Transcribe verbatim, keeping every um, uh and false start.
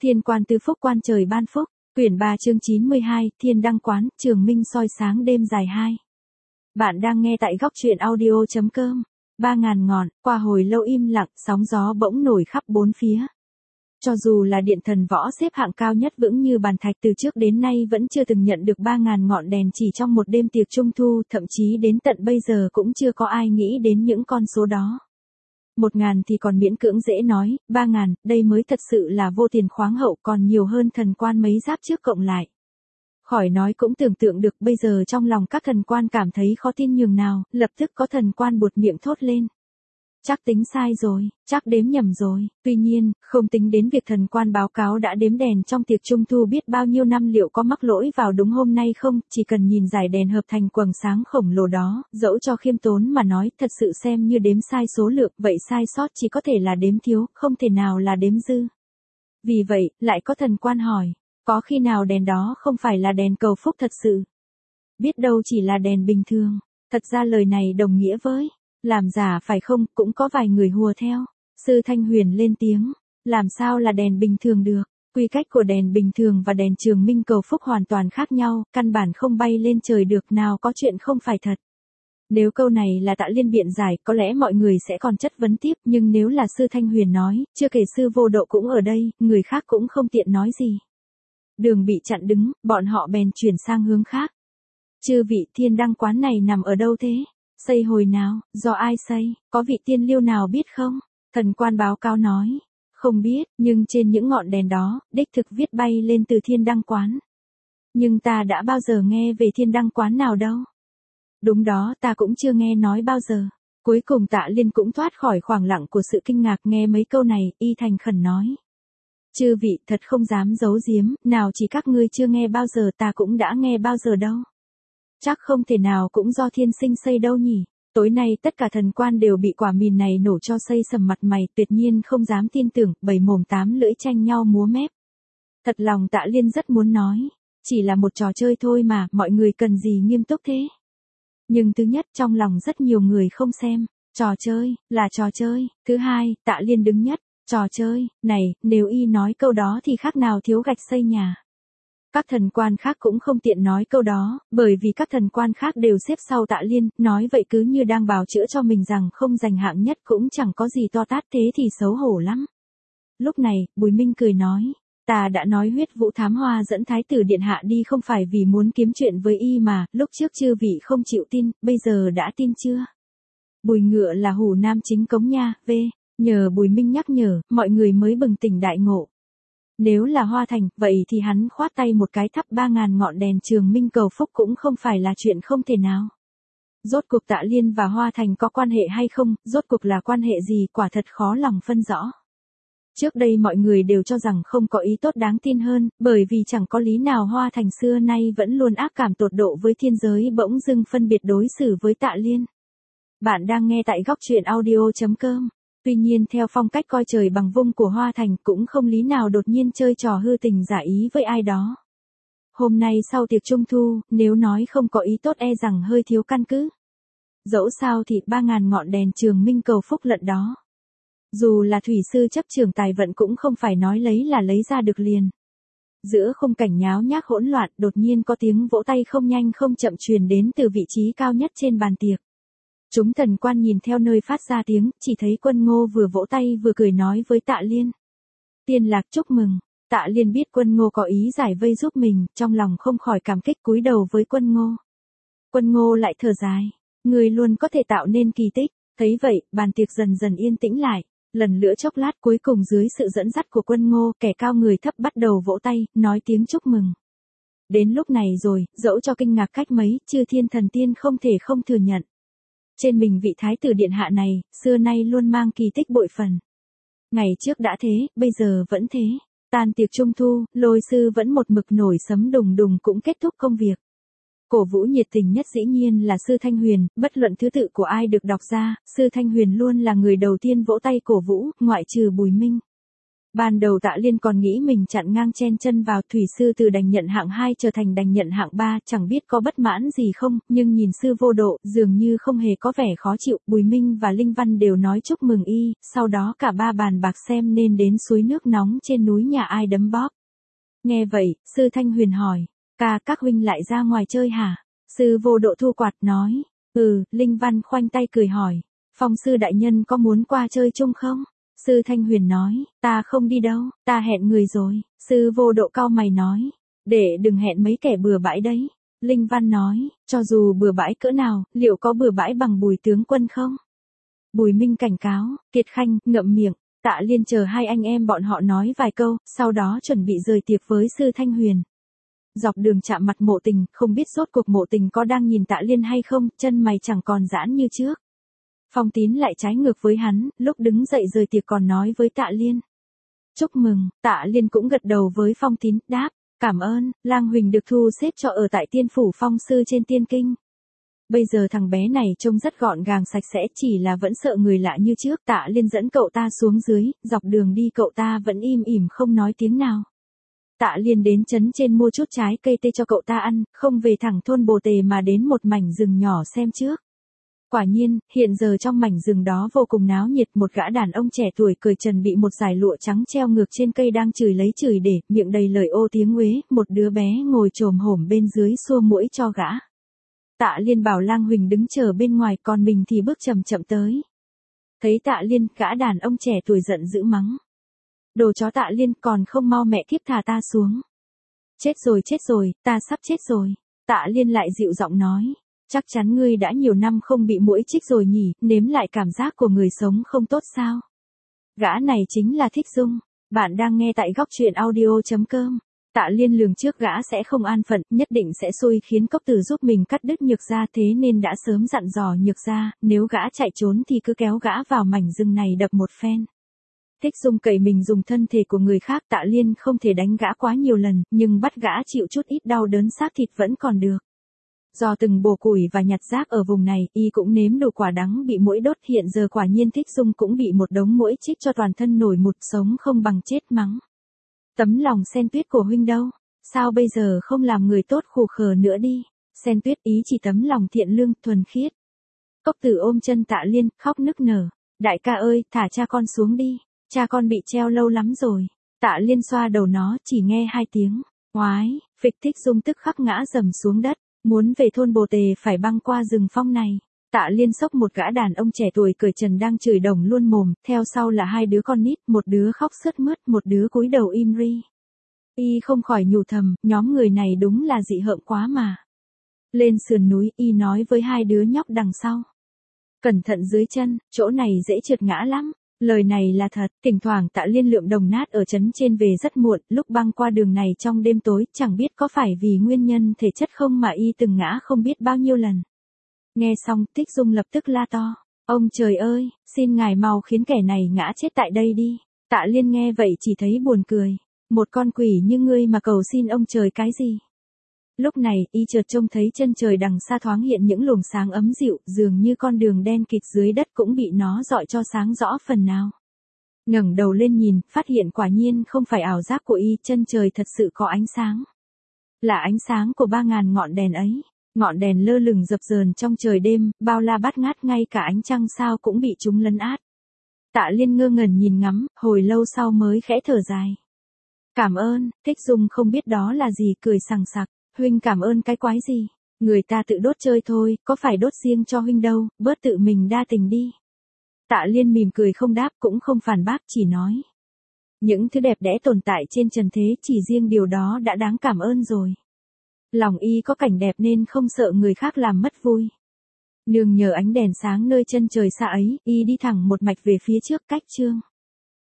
Thiên quan tứ phúc quan trời ban phúc, quyển ba chương chín mươi hai, Thiên đăng quán, trường minh soi sáng đêm dài hai. Bạn đang nghe tại góc truyện audio chấm com. Ba ngàn ngọn, qua hồi lâu im lặng, sóng gió bỗng nổi khắp bốn phía. Cho dù là điện thần võ xếp hạng cao nhất vững như bàn thạch từ trước đến nay vẫn chưa từng nhận được ba ngàn ngọn đèn chỉ trong một đêm tiệc trung thu, thậm chí đến tận bây giờ cũng chưa có ai nghĩ đến những con số đó. Một ngàn thì còn miễn cưỡng dễ nói, ba ngàn, đây mới thật sự là vô tiền khoáng hậu, còn nhiều hơn thần quan mấy giáp trước cộng lại. Khỏi nói cũng tưởng tượng được bây giờ trong lòng các thần quan cảm thấy khó tin nhường nào, lập tức có thần quan buột miệng thốt lên. Chắc tính sai rồi, chắc đếm nhầm rồi. Tuy nhiên, không tính đến việc thần quan báo cáo đã đếm đèn trong tiệc trung thu biết bao nhiêu năm liệu có mắc lỗi vào đúng hôm nay không, chỉ cần nhìn dải đèn hợp thành quầng sáng khổng lồ đó, dẫu cho khiêm tốn mà nói, thật sự xem như đếm sai số lượng, vậy sai sót chỉ có thể là đếm thiếu, không thể nào là đếm dư. Vì vậy, lại có thần quan hỏi, có khi nào đèn đó không phải là đèn cầu phúc thật sự? Biết đâu chỉ là đèn bình thường. Thật ra lời này đồng nghĩa với làm giả phải không, cũng có vài người hùa theo. Sư Thanh Huyền lên tiếng, làm sao là đèn bình thường được, quy cách của đèn bình thường và đèn trường minh cầu phúc hoàn toàn khác nhau, căn bản không bay lên trời được, nào có chuyện không phải thật. Nếu câu này là Tạ Liên biện giải, có lẽ mọi người sẽ còn chất vấn tiếp, nhưng nếu là Sư Thanh Huyền nói, chưa kể Sư Vô Độ cũng ở đây, người khác cũng không tiện nói gì. Đường bị chặn đứng, bọn họ bèn chuyển sang hướng khác. Chư vị, thiên đăng quán này nằm ở đâu thế? Xây hồi nào, do ai xây, có vị tiên liêu nào biết không? Thần quan báo cáo nói, không biết, nhưng trên những ngọn đèn đó, đích thực viết bay lên từ thiên đăng quán. Nhưng ta đã bao giờ nghe về thiên đăng quán nào đâu? Đúng đó, ta cũng chưa nghe nói bao giờ. Cuối cùng Tạ Liên cũng thoát khỏi khoảng lặng của sự kinh ngạc nghe mấy câu này, y thành khẩn nói. Chư vị thật không dám giấu giếm, nào chỉ các ngươi chưa nghe bao giờ, ta cũng đã nghe bao giờ đâu. Chắc không thể nào cũng do thiên sinh xây đâu nhỉ. Tối nay tất cả thần quan đều bị quả mìn này nổ cho xây sầm mặt mày, tuyệt nhiên không dám tin tưởng, bảy mồm tám lưỡi tranh nhau múa mép. Thật lòng Tạ Liên rất muốn nói, chỉ là một trò chơi thôi mà, mọi người cần gì nghiêm túc thế. Nhưng thứ nhất, trong lòng rất nhiều người không xem, trò chơi, là trò chơi. Thứ hai, Tạ Liên đứng nhất, trò chơi, này, nếu y nói câu đó thì khác nào thiếu gạch xây nhà. Các thần quan khác cũng không tiện nói câu đó, bởi vì các thần quan khác đều xếp sau Tạ Liên, nói vậy cứ như đang bào chữa cho mình rằng không giành hạng nhất cũng chẳng có gì to tát, thế thì xấu hổ lắm. Lúc này, Bùi Minh cười nói, ta đã nói huyết vũ thám hoa dẫn thái tử điện hạ đi không phải vì muốn kiếm chuyện với y mà, lúc trước chư vị không chịu tin, bây giờ đã tin chưa? Bùi Ngựa là hủ nam chính cống nha, v. Nhờ Bùi Minh nhắc nhở, mọi người mới bừng tỉnh đại ngộ. Nếu là Hoa Thành, vậy thì hắn khoát tay một cái thắp ba ngàn ngọn đèn trường minh cầu phúc cũng không phải là chuyện không thể nào. Rốt cuộc Tạ Liên và Hoa Thành có quan hệ hay không, rốt cuộc là quan hệ gì, quả thật khó lòng phân rõ. Trước đây mọi người đều cho rằng không có ý tốt đáng tin hơn, bởi vì chẳng có lý nào Hoa Thành xưa nay vẫn luôn ác cảm tột độ với thiên giới bỗng dưng phân biệt đối xử với Tạ Liên. Bạn đang nghe tại góc truyện audio chấm com. Tuy nhiên theo phong cách coi trời bằng vung của Hoa Thành cũng không lý nào đột nhiên chơi trò hư tình giả ý với ai đó. Hôm nay sau tiệc trung thu, nếu nói không có ý tốt e rằng hơi thiếu căn cứ. Dẫu sao thì ba ngàn ngọn đèn trường minh cầu phúc lận đó. Dù là thủy sư chấp trường tài vận cũng không phải nói lấy là lấy ra được liền. Giữa khung cảnh nháo nhác hỗn loạn, đột nhiên có tiếng vỗ tay không nhanh không chậm truyền đến từ vị trí cao nhất trên bàn tiệc. Chúng thần quan nhìn theo nơi phát ra tiếng, chỉ thấy Quân Ngô vừa vỗ tay vừa cười nói với Tạ Liên. Tiên Lạc chúc mừng. Tạ Liên biết Quân Ngô có ý giải vây giúp mình, trong lòng không khỏi cảm kích cúi đầu với Quân Ngô. Quân Ngô lại thở dài. Người luôn có thể tạo nên kỳ tích. Thấy vậy, bàn tiệc dần dần yên tĩnh lại. Lần nữa chốc lát cuối cùng dưới sự dẫn dắt của Quân Ngô, kẻ cao người thấp bắt đầu vỗ tay, nói tiếng chúc mừng. Đến lúc này rồi, dẫu cho kinh ngạc cách mấy, chư thiên thần tiên không thể không thừa nhận. Trên mình vị thái tử điện hạ này, xưa nay luôn mang kỳ tích bội phần. Ngày trước đã thế, bây giờ vẫn thế. Tan tiệc trung thu, Lôi sư vẫn một mực nổi sấm đùng đùng cũng kết thúc công việc. Cổ vũ nhiệt tình nhất dĩ nhiên là Sư Thanh Huyền, bất luận thứ tự của ai được đọc ra, Sư Thanh Huyền luôn là người đầu tiên vỗ tay cổ vũ, ngoại trừ Bùi Minh. Ban đầu Tạ Liên còn nghĩ mình chặn ngang chen chân vào, thủy sư từ đành nhận hạng hai trở thành đành nhận hạng ba, chẳng biết có bất mãn gì không, nhưng nhìn sư vô độ, dường như không hề có vẻ khó chịu, Bùi Minh và Linh Văn đều nói chúc mừng y, sau đó cả ba bàn bạc xem nên đến suối nước nóng trên núi nhà ai đấm bóp. Nghe vậy, sư Thanh Huyền hỏi, ca các huynh lại ra ngoài chơi hả? Sư vô độ thu quạt nói, ừ, Linh Văn khoanh tay cười hỏi, Phong sư đại nhân có muốn qua chơi chung không? Sư Thanh Huyền nói, ta không đi đâu, ta hẹn người rồi. Sư vô độ cau mày nói, để đừng hẹn mấy kẻ bừa bãi đấy. Linh Văn nói, cho dù bừa bãi cỡ nào, liệu có bừa bãi bằng Bùi tướng quân không? Bùi Minh cảnh cáo, Kiệt Khanh, ngậm miệng. Tạ Liên chờ hai anh em bọn họ nói vài câu, sau đó chuẩn bị rời tiệc với sư Thanh Huyền. Dọc đường chạm mặt Mộ Tình, không biết rốt cuộc Mộ Tình có đang nhìn Tạ Liên hay không, chân mày chẳng còn giãn như trước. Phong Tín lại trái ngược với hắn, lúc đứng dậy rời tiệc còn nói với Tạ Liên. Chúc mừng, Tạ Liên cũng gật đầu với Phong Tín, đáp, cảm ơn, Lang Huỳnh được thu xếp cho ở tại Tiên Phủ Phong Sư trên Tiên Kinh. Bây giờ thằng bé này trông rất gọn gàng sạch sẽ, chỉ là vẫn sợ người lạ như trước. Tạ Liên dẫn cậu ta xuống dưới, dọc đường đi cậu ta vẫn im ỉm không nói tiếng nào. Tạ Liên đến trấn trên mua chút trái cây tê cho cậu ta ăn, không về thẳng thôn Bồ Tề mà đến một mảnh rừng nhỏ xem trước. Quả nhiên, hiện giờ trong mảnh rừng đó vô cùng náo nhiệt, một gã đàn ông trẻ tuổi cởi trần bị một dải lụa trắng treo ngược trên cây đang chửi lấy chửi để, miệng đầy lời ô tiếng uế, một đứa bé ngồi chồm hổm bên dưới xua mũi cho gã. Tạ Liên bảo Lang Huỳnh đứng chờ bên ngoài, còn mình thì bước chậm chậm tới. Thấy Tạ Liên, gã đàn ông trẻ tuổi giận dữ mắng. Đồ chó Tạ Liên, còn không mau mẹ kiếp thả ta xuống. Chết rồi chết rồi, ta sắp chết rồi. Tạ Liên lại dịu giọng nói. Chắc chắn ngươi đã nhiều năm không bị muỗi chích rồi nhỉ, nếm lại cảm giác của người sống không tốt sao? Gã này chính là Thích Dung. Bạn đang nghe tại góc truyện audio chấm com. Tạ Liên lường trước gã sẽ không an phận, nhất định sẽ xui khiến Cốc Tử giúp mình cắt đứt Nhược Gia, thế nên đã sớm dặn dò Nhược Gia, nếu gã chạy trốn thì cứ kéo gã vào mảnh rừng này đập một phen. Thích Dung cậy mình dùng thân thể của người khác, Tạ Liên không thể đánh gã quá nhiều lần, nhưng bắt gã chịu chút ít đau đớn xác thịt vẫn còn được. Do từng bổ củi và nhặt rác ở vùng này, y cũng nếm đủ quả đắng bị muỗi đốt, hiện giờ quả nhiên Thích Dung cũng bị một đống muỗi chích cho toàn thân nổi một sống không bằng chết mắng. Tấm lòng Sen Tuyết của huynh đâu? Sao bây giờ không làm người tốt khù khờ nữa đi? Sen Tuyết ý chỉ tấm lòng thiện lương, thuần khiết. Cốc Tử ôm chân Tạ Liên, khóc nức nở. Đại ca ơi, thả cha con xuống đi. Cha con bị treo lâu lắm rồi. Tạ Liên xoa đầu nó, chỉ nghe hai tiếng. Oái, phịch, Thích Dung tức khắc ngã rầm xuống đất. Muốn về thôn Bồ Tề phải băng qua rừng phong này. Tạ Liên xốc một gã đàn ông trẻ tuổi cởi trần đang chửi đồng luôn mồm, theo sau là hai đứa con nít, một đứa khóc sướt mướt, một đứa cúi đầu im ri. Y không khỏi nhủ thầm, nhóm người này đúng là dị hợm quá mà. Lên sườn núi, Y nói với hai đứa nhóc đằng sau. Cẩn thận dưới chân, chỗ này dễ trượt ngã lắm. Lời này là thật, thỉnh thoảng Tạ Liên lượm đồng nát ở trấn trên về rất muộn, lúc băng qua đường này trong đêm tối, chẳng biết có phải vì nguyên nhân thể chất không mà Y từng ngã không biết bao nhiêu lần. Nghe xong, Thích Dung lập tức la to. Ông trời ơi, xin ngài mau khiến kẻ này ngã chết tại đây đi. Tạ Liên nghe vậy chỉ thấy buồn cười. Một con quỷ như ngươi mà cầu xin ông trời cái gì? Lúc này, Y chợt trông thấy chân trời đằng xa thoáng hiện những luồng sáng ấm dịu, dường như con đường đen kịt dưới đất cũng bị nó rọi cho sáng rõ phần nào. Ngẩng đầu lên nhìn, phát hiện quả nhiên không phải ảo giác của Y, chân trời thật sự có ánh sáng. Là ánh sáng của ba ngàn ngọn đèn ấy. Ngọn đèn lơ lửng dập dờn trong trời đêm, bao la bát ngát, ngay cả ánh trăng sao cũng bị chúng lấn át. Tạ Liên ngơ ngẩn nhìn ngắm, hồi lâu sau mới khẽ thở dài. Cảm ơn, Thích Dung không biết đó là gì, cười sằng sặc. Huynh cảm ơn cái quái gì? Người ta tự đốt chơi thôi, có phải đốt riêng cho huynh đâu, bớt tự mình đa tình đi. Tạ Liên mỉm cười không đáp cũng không phản bác, chỉ nói. Những thứ đẹp đẽ tồn tại trên trần thế, chỉ riêng điều đó đã đáng cảm ơn rồi. Lòng Y có cảnh đẹp nên không sợ người khác làm mất vui. Nương nhờ ánh đèn sáng nơi chân trời xa ấy, Y đi thẳng một mạch về phía trước cách chương.